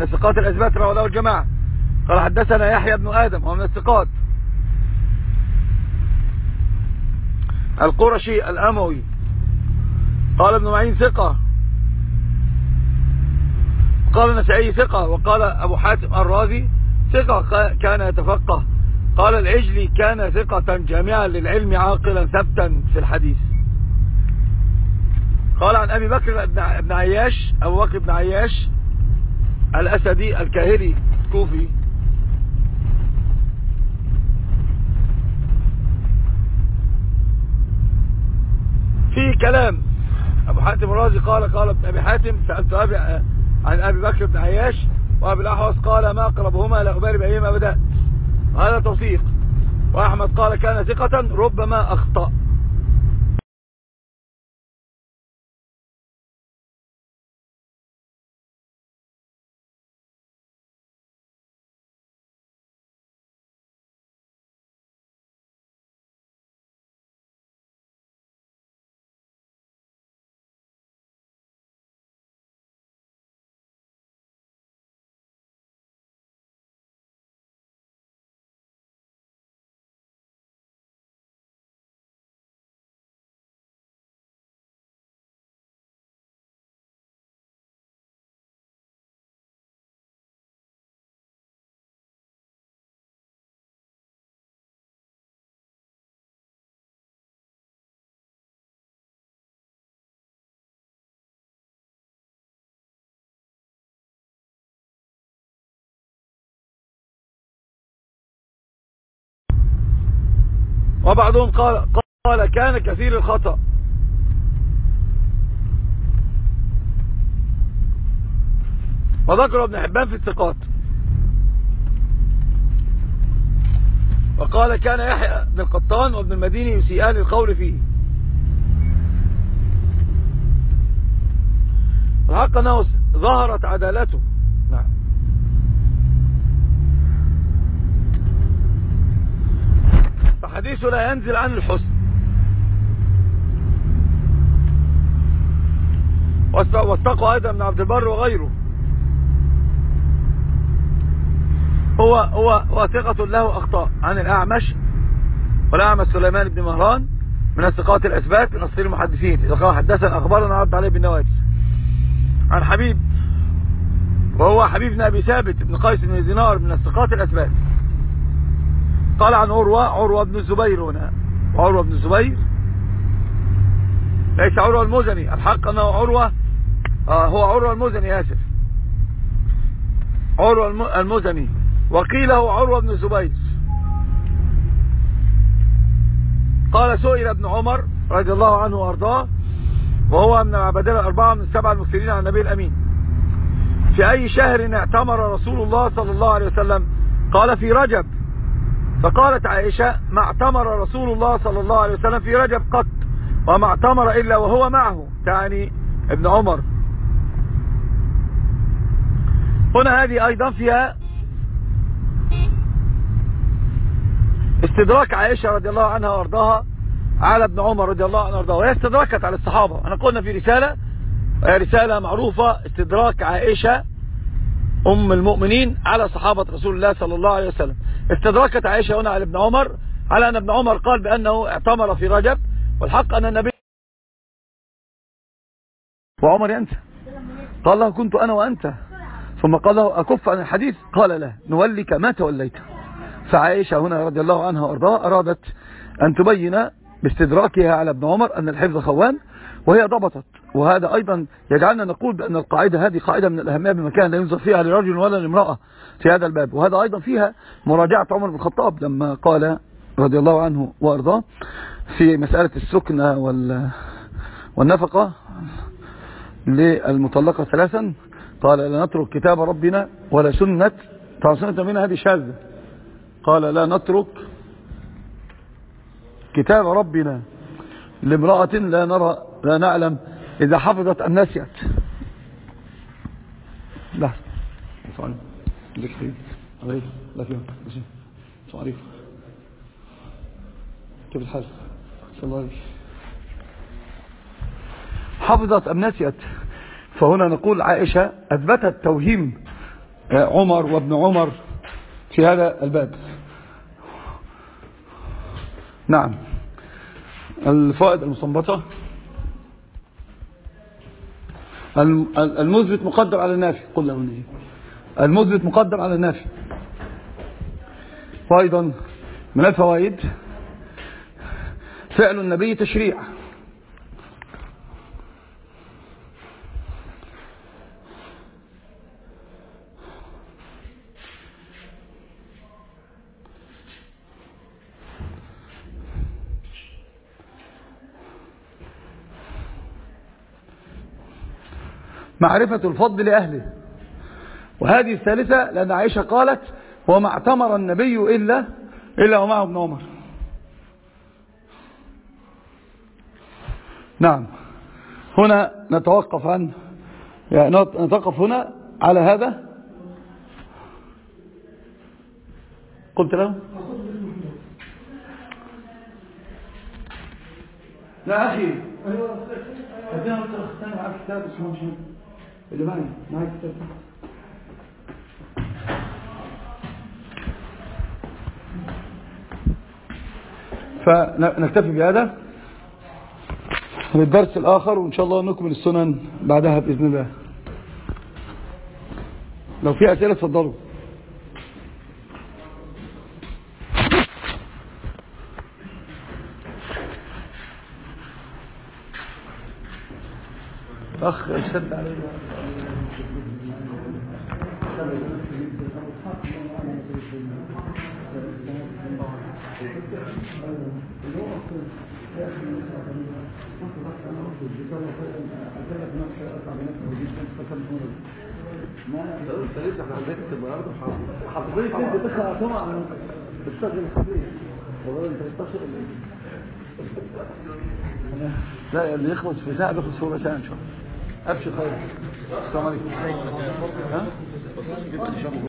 الثقات الأثبات رواه له الجماعة. قال حدثنا يحيى بن آدم ومن الثقات القرشي الأموي. قال ابن معين ثقة، قال النسائي ثقة، وقال أبو حاتم الرازي ثقة كان يتفقه. قال العجلي كان ثقة جامعا للعلم عاقلا ثبتا في الحديث. قال عن أبي بكر بن عياش، أبو بكر بن عياش الأسدي الكاهلي الكوفي، في كلام. أبو حاتم الرازي قال ابن أبي حاتم سألت عن أبي بكر بن عياش وأبي الأحوص قال ما أقربهما لأخبار بأيهما بدأت، هذا توثيق. وأحمد قال كان ثقة ربما أخطأ. وبعضهم قال كان كثير الخطأ. وذكر ابن حبان في الثقات. وقال كان يحيى بن القطان وابن المديني يسيئان القول فيه. الحق أنه ظهرت عدالته. نعم. فحديثه لا ينزل عن الحسن. واستقوا أيضا من عبد البر وغيره. هو ثقة له أخطاء عن الأعمش، والأعمش سليمان بن مهران من الثقات الأثبات من أصل المحدثين. إذا قال حدثنا أخبارنا عبد عليه بن نواس عن حبيب، وهو حبيب بن أبي ثابت بن قيس بن دينار من الثقات الأثبات. قال عن عروة بن الزبير هنا، وعروة بن الزبير ليس عروة المزني، الحق أنه عروة هو عروة المزني، آسف، عروة المزني، وقيل هو عروة بن الزبير. قال سئل ابن عمر رضي الله عنه وارضاه، وهو من العبادلة الأربعة من السبعة المكثرين عن النبي الأمين، في أي شهر اعتمر رسول الله صلى الله عليه وسلم؟ قال في رجب. فقالت عائشة ما اعتمر رسول الله صلى الله عليه وسلم في رجب قط، وما اعتمر إلا وهو معه، تعني ابن عمر. هنا هذه أيضا فيها استدراك عائشة رضي الله عنها وارضاها على ابن عمر رضي الله عنه وارضاه، وهي استدركت على الصحابة. أنا قلنا في رسالة معروفة، استدراك عائشة أم المؤمنين على صحابة رسول الله صلى الله عليه وسلم. استدركت عائشة هنا على ابن عمر على أن ابن عمر قال بأنه اعتمر في رجب، والحق أن النبي وعمر ينسى. قال له كنت أنا وأنت، ثم قال له أكف عن الحديث؟ قال لا، نولك ما توليت. فعائشة هنا رضي الله عنها وارضاها أرادت أن تبين باستدراكها على ابن عمر أن الحفظ خوان، وهي ضبطت. وهذا أيضا يجعلنا نقول بأن القاعدة هذه قاعدة من الأهمية بمكان لا ينظر فيها لرجل ولا لامرأة في هذا الباب. وهذا أيضا فيها مراجعة عمر بن الخطاب لما قال رضي الله عنه وارضاه في مسألة السكنة والنفقة للمطلقة ثلاثا، قال لا نترك كتاب ربنا ولا سنة، طبعا سنة منها هذه شاذة، قال لا نترك كتاب ربنا لامرأة لا نعلم إذا حفظت أم نسيت. لا سؤال لك خير عليك، لا فيهم سؤاليك، كيف الحال؟ صلى الله عليه حفظت أم نسيت. فهنا نقول عائشة أثبتت توهيم عمر وابن عمر في هذا الباب. نعم. الفوائد المستنبطة: المثبت مقدم على النافي، قل له نجيب. المثبت مقدم على النافي. وأيضا من الفوائد فعل النبي تشريع. معرفة الفضل لأهله. وهذه الثالثة لأن عائشة قالت: وما اعتمر النبي إلا ومعه ابن عمر. نعم. هنا نتوقف هنا على هذا. قلت له لا أخي أدينا أختاني معك كتاب اسمه مش اللي معي كتاب. فنكتفي بهذا للدرس الآخر، وإن شاء الله نكمل السنن بعدها بإذن الله. لو في أسئلة تفضلوا. أخ شد عليه ما انت لسه احنا عندك النهارده حضرتك انت تخلع طبعا بتشتغل خبير والله انت بتشتغل لا اللي يخلص في ساعه بيخلص في ربع ساعه ان شاء الله. ابشر خير. السلام عليكم. ها